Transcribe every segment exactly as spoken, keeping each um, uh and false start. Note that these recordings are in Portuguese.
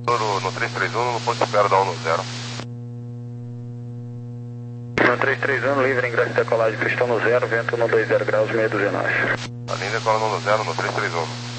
No três três um, no ponto de espera da um no zero. No três três um, livre ingresso de decolagem, pistão no zero, vento no dois zero graus, meia dúzia nós. A linha decola no zero no três três um.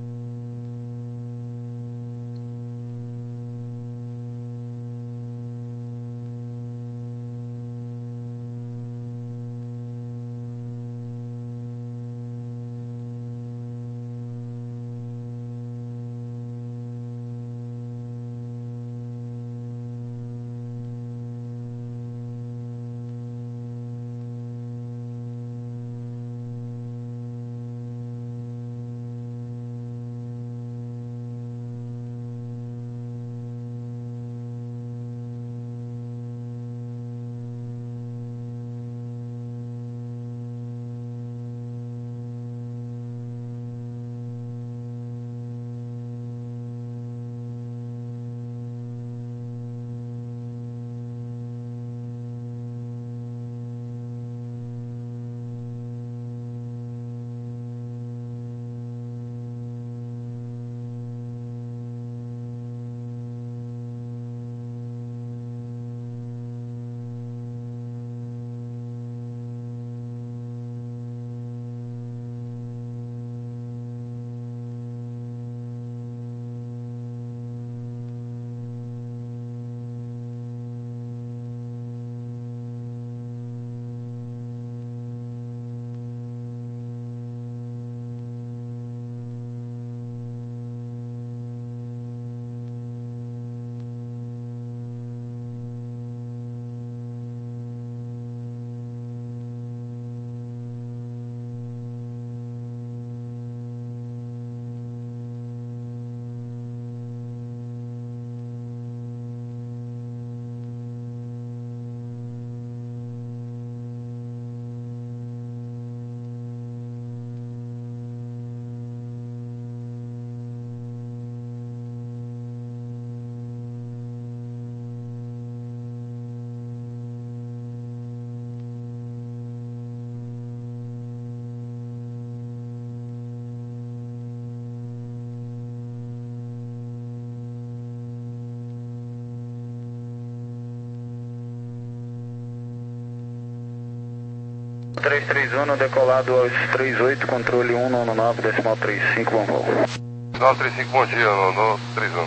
três três um, no decolado aos três oito, controle um nove nove, decimal três cinco, bom voo. nove três cinco, bom dia, no, no três um.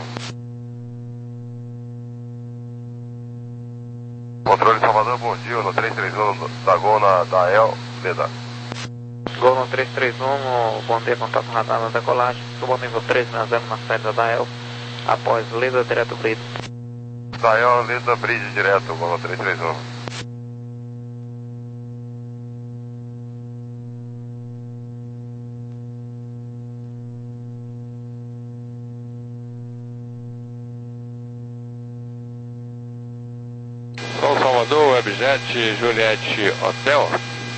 Controle Salvador, bom dia, no três três um, da Gol na da El, Leda. Gol no três três um, bom dia, contato radar na decolagem, subo nível três sessenta na saída da El, após Leda direto bridge. Da El, Leda bridge direto, Gol no três três um. Sol Salvador, Webjet, Juliette Hotel.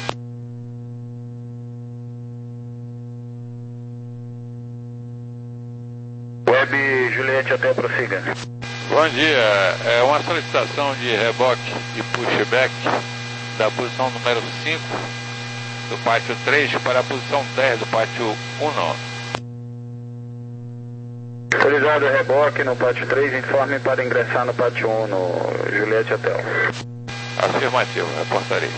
Web Juliette Hotel, prossiga. Bom dia, é uma solicitação de reboque e pushback da posição número cinco do pátio três para a posição dez do pátio um. Autorizado reboque no pátio três, informe para ingressar no pátio um, no Juliette Hotel. Afirmativo, reportaria.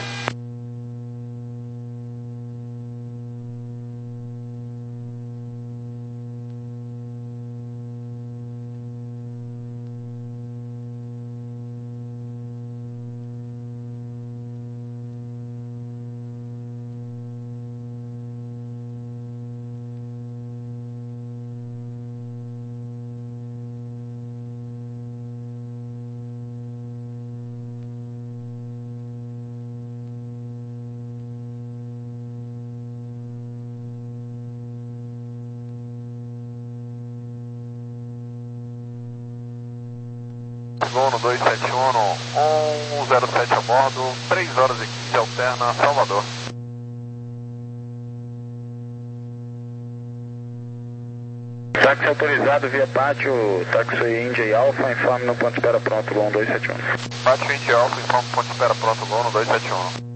Gol no dois sete um, um zero sete a bordo, três horas e quinze, alterna, Salvador. Táxi autorizado via pátio, táxi India e Alfa, informe no ponto de espera pronto, Gol no dois sete um. Pátio India Alfa, informe ponto de espera pronto, Gol no dois sete um.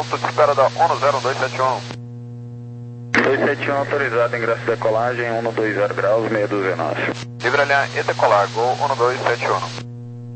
pista de espera da ONU zero dois sete um. dois sete um autorizado, ingresso de decolagem, ONU dois zero graus, meia dúzia nossa. Livre alinhar e decolar, Gol ONU dois sete um.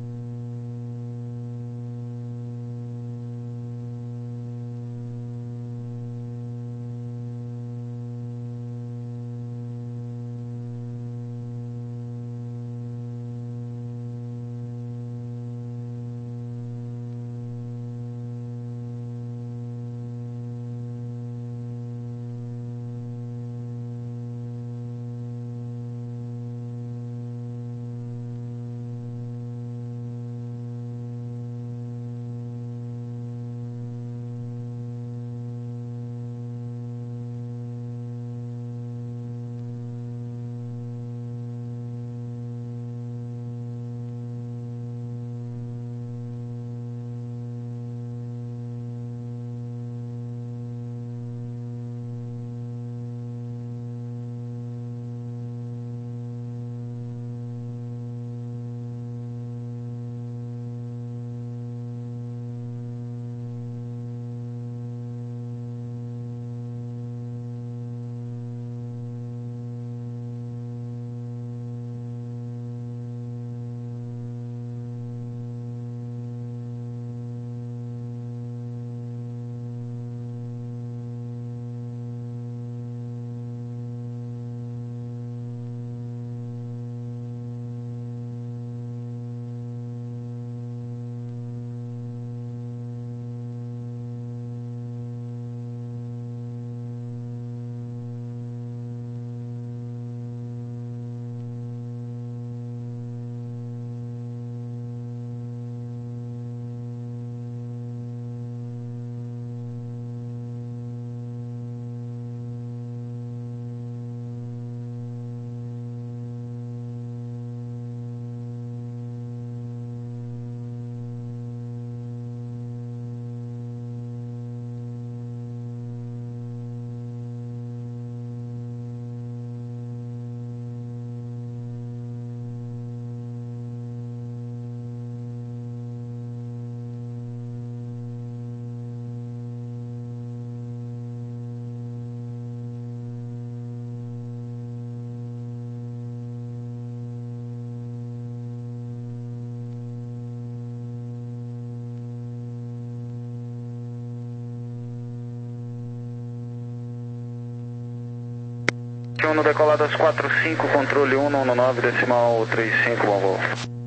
um no decoladas quatro cinco, controle um um nove, decimal três cinco, bom voo.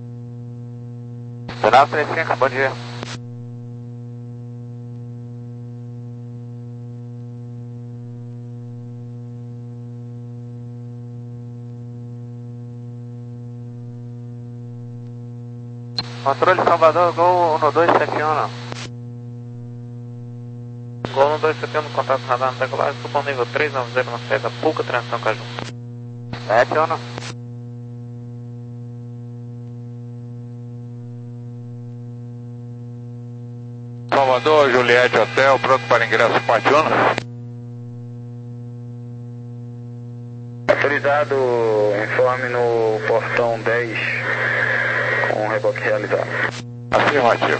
Decimal três cinco, bom dia. Controle Salvador, Gol um dois sete um. Gol um dois sete um no contato radar no decolagem, supondo nível três nove zero na sede, Puca, transição Caju. sete um. Salvador, Juliette Hotel, pronto para ingresso parte um. Autorizado, informe no portão dez, com reboque realizado. Afirmativo.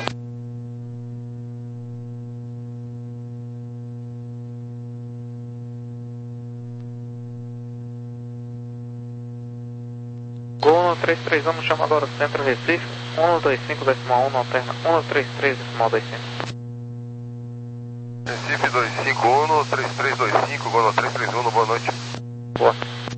Gol um três três um, no chama agora Centro Recife, um dois cinco decimal um, no alterna um três três decimal dois cinco. Recife dois cinco um, três três dois cinco, Gol três três um, boa noite. Boa.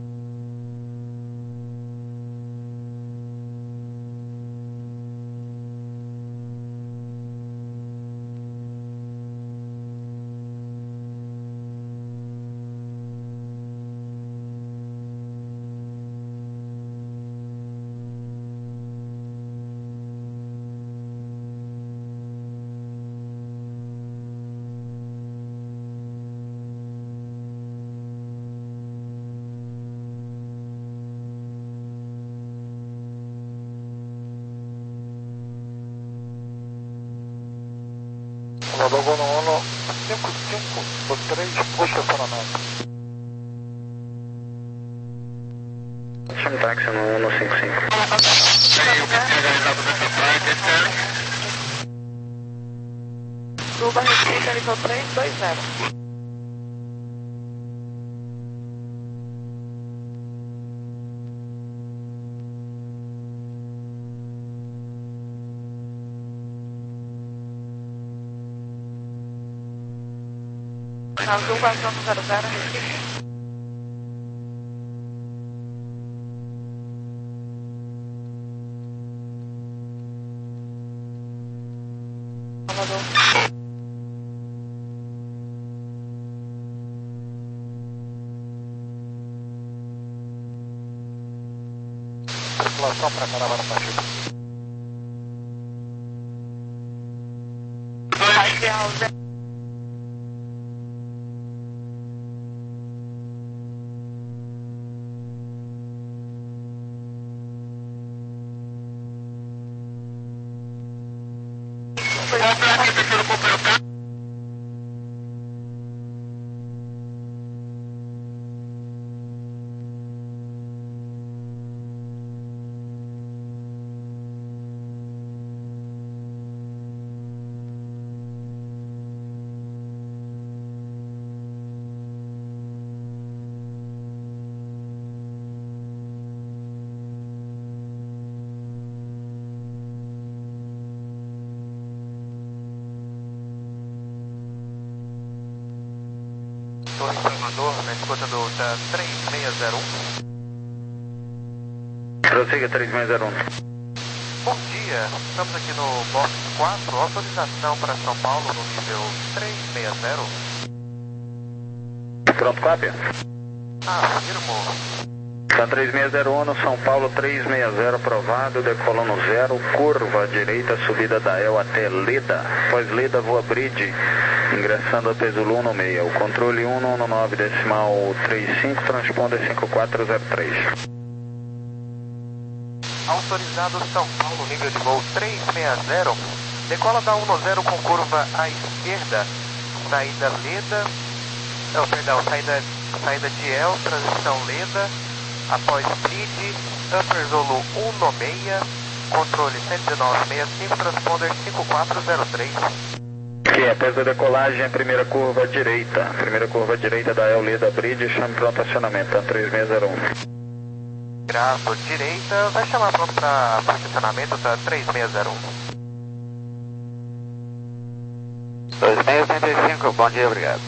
Salvador, Gol um cinco cinco, três, puxa para nós. Chama táxi no um cinco cinco. Cuba Recife finalizou três dois zero. Azul quatrocentos zero zero, Recife. Salvador. Circulação para Caravana Pacheco. Radial zero. Torre Salvador, na escuta do da três seis zero um. Prossiga três seis zero um. Bom dia, estamos aqui no box quatro, autorização para São Paulo no nível três seis zero. Pronto, cópia. Ah, firmou. Tá três seis zero um, São Paulo três seis zero aprovado, decolando zero, curva à direita, subida da El até Leda. Após Leda, voa bridge, ingressando a Pesul um meio. O controle um um nove decimal trinta e cinco, transponder cinco quatro zero três. Autorizado São Paulo, nível de voo três seis zero. Decola da um zero com curva à esquerda, saída Leda, não, perdão, saída, saída de El, transição Leda. Após bridge, Upper Zulu um no meia, controle cento e dezenove sessenta e cinco, transponder cinco quatro zero três. Que após a decolagem, a primeira curva à direita. Primeira curva à direita da El Leda Bridge, chame pronto acionamento, tá três seis zero um. Gravo direita, vai chamar pronto para estacionamento, tá três seis zero um. dois seis oitenta e cinco, bom dia, obrigado.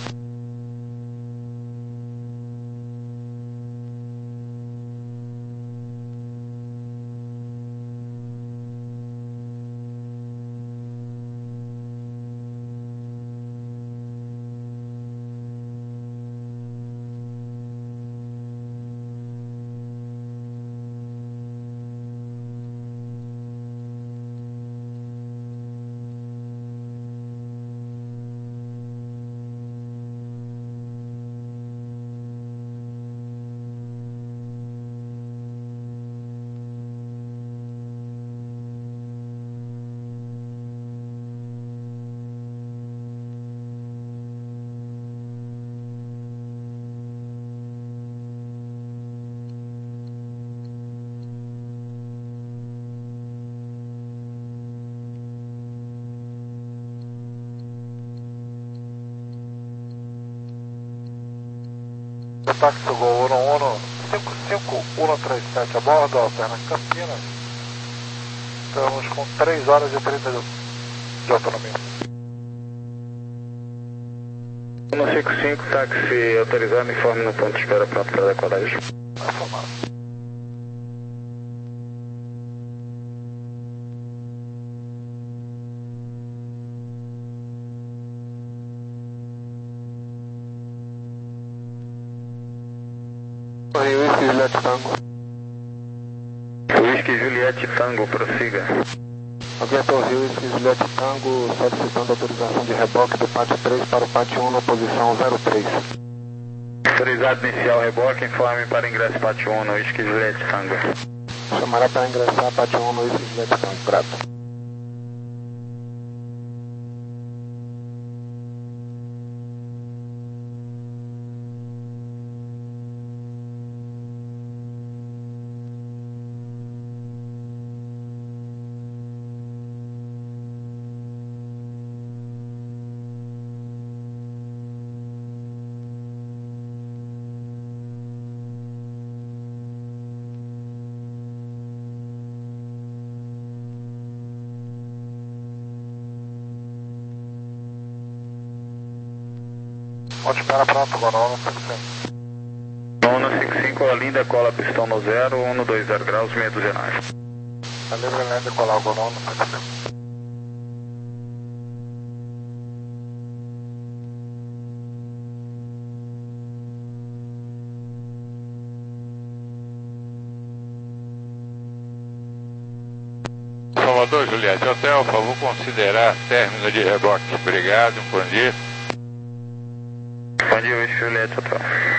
Táxi Gol um um cinco cinco um três sete a bordo, alterna Campinas. Estamos com três horas e trinta de autonomia. um cinco cinco, táxi autorizado, informe no ponto de espera pronto para decolagem. Informado. Whisky Juliette Tango. Whisky Juliette Tango, prossiga. Aviator Rio, Whisky Juliette Tango, solicitando autorização de reboque do pátio três para o pátio um na posição zero três. Autorizado inicial reboque, informe para ingresso pátio um no Whisky Juliette Tango. Chamará para ingressar pátio um no Whisky Juliette Tango, grato. Ponte para pronto, agora um cinco cinco. um cinco cinco, Olinda, decola pistão no zero, um dois zero graus, meia dúzia nove. Tá livre, né? Decolar o Gonon, um cinco cinco. Salvador, Juliette Hotel, por favor, considerar término de reboque. Obrigado, bom dia. Bom dia, Whisky Juliette Hotel.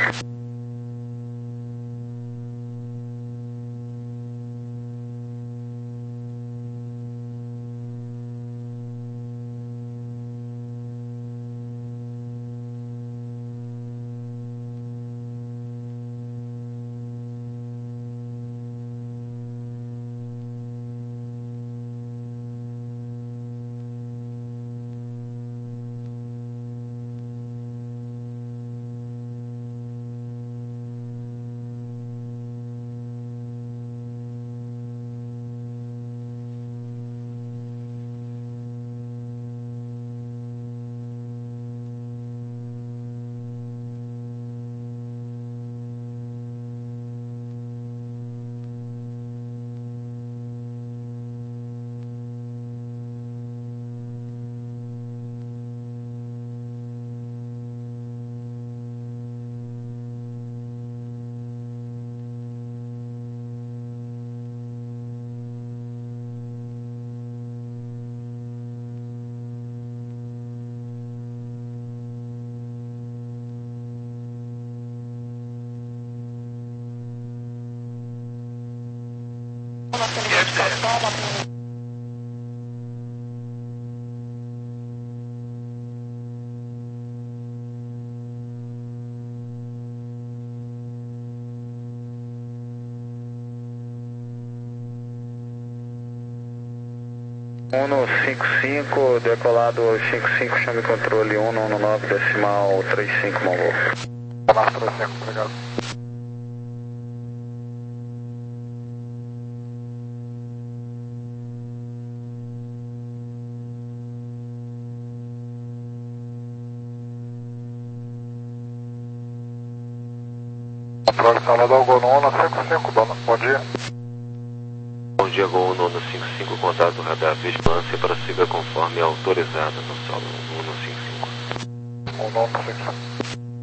um cinco cinco, decolado cinco cinco, chame controle um um nove, decimal três cinco, Mongol. Olá, três cinco, obrigado. Controle Salvador, Gonon, cinco cinco, bom dia. Bom dia, Gol Nono cinco cinco, contato do radar vigilância, prossiga conforme autorizado no solo um cinco cinco. um nove cinco cinco.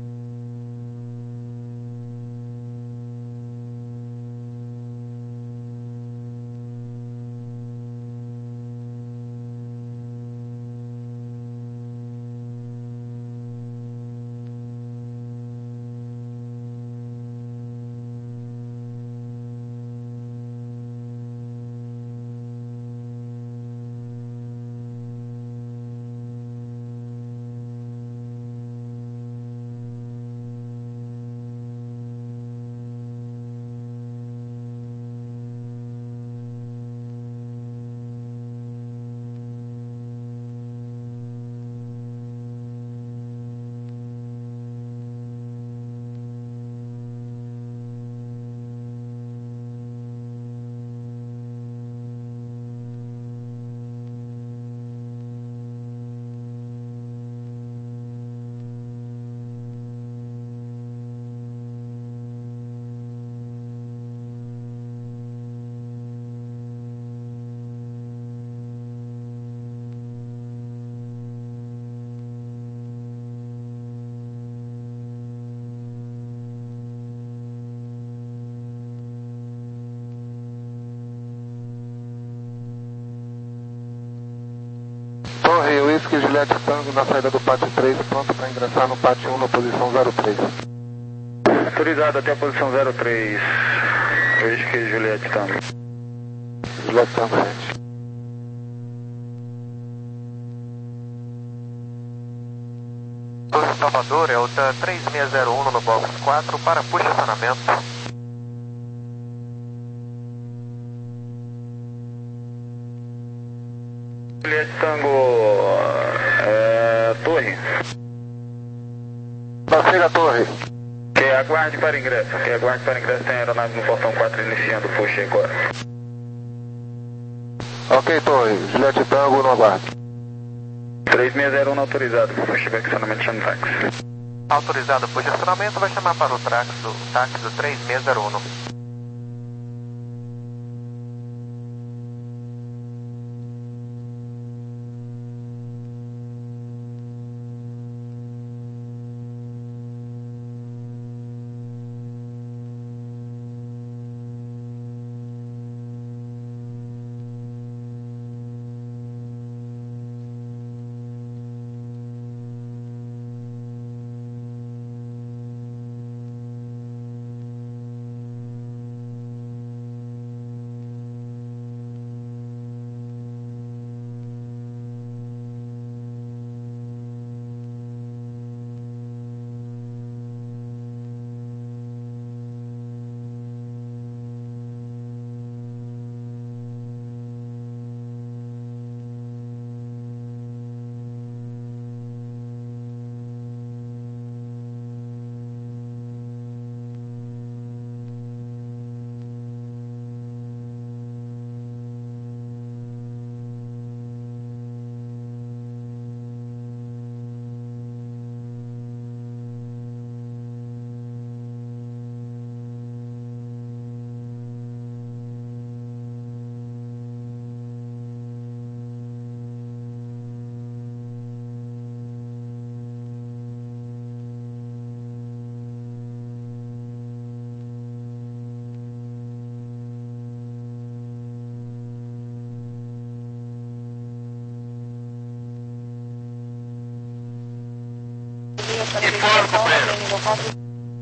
Torre, Whisky Juliette Tango na saída do pátio três, pronto para ingressar no pátio um na posição zero três. Autorizado até a posição zero três, Whisky Juliette Tango. Juliette Tango, gente. Torre Salvador, é o três seis zero um no box quatro para push acionamento. Juliette Tango, é, Torre. Prossiga, Torre. Que aguarde para ingresso, que aguarde para ingresso, tem aeronave no portão quatro iniciando o push agora. Ok, Torre, Juliette Tango no aguardo. três seis zero um autorizado, pushback acionamento chame táxi. Autorizado por estacionamento, vai chamar para o táxi do, táxi do três seis zero um. Informe, companheiro.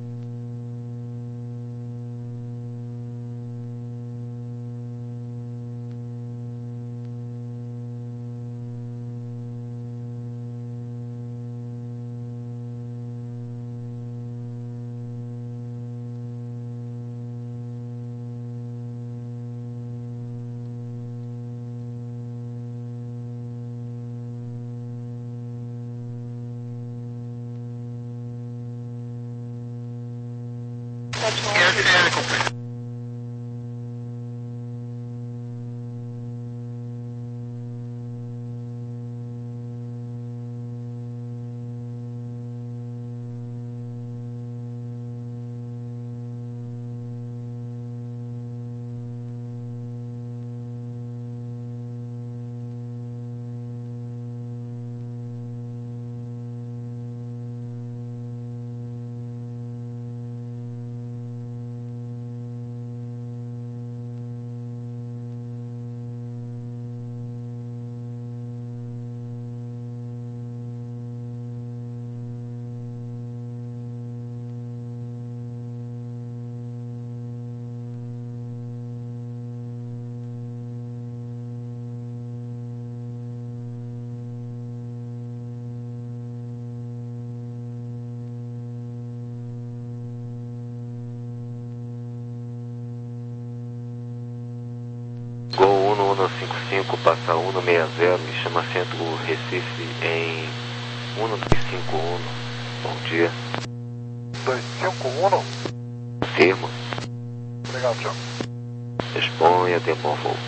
Gol um um cinco cinco, passa um seis zero, me chama Centro Recife em um dois cinco um. Bom dia. dois cinco um? Firma. Obrigado, tchau. Exponha, dê bom voo.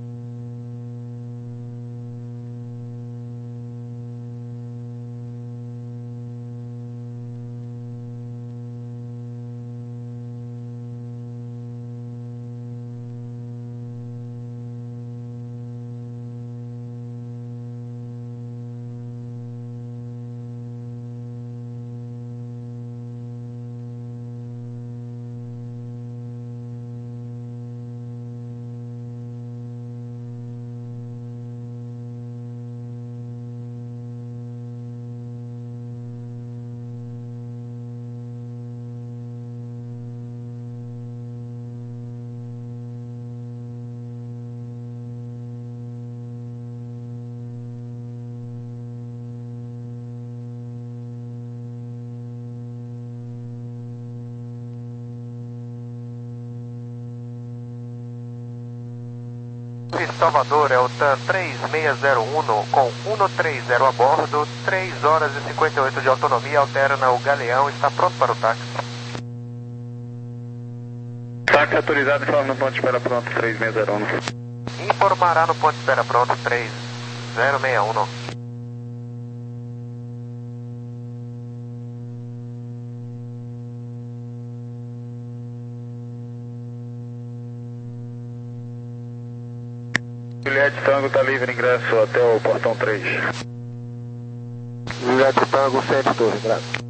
Salvador, é o TAM três seis zero um com um três zero a bordo, três horas e cinquenta e oito de autonomia, alterna o Galeão, está pronto para o táxi. Táxi autorizado, informe no ponto de espera pronto, três seis zero um. Informará no ponto de espera pronto, três zero seis um. Juliette Tango está livre, ingresso até o portão três. Juliette Tango, sete, torre, graças.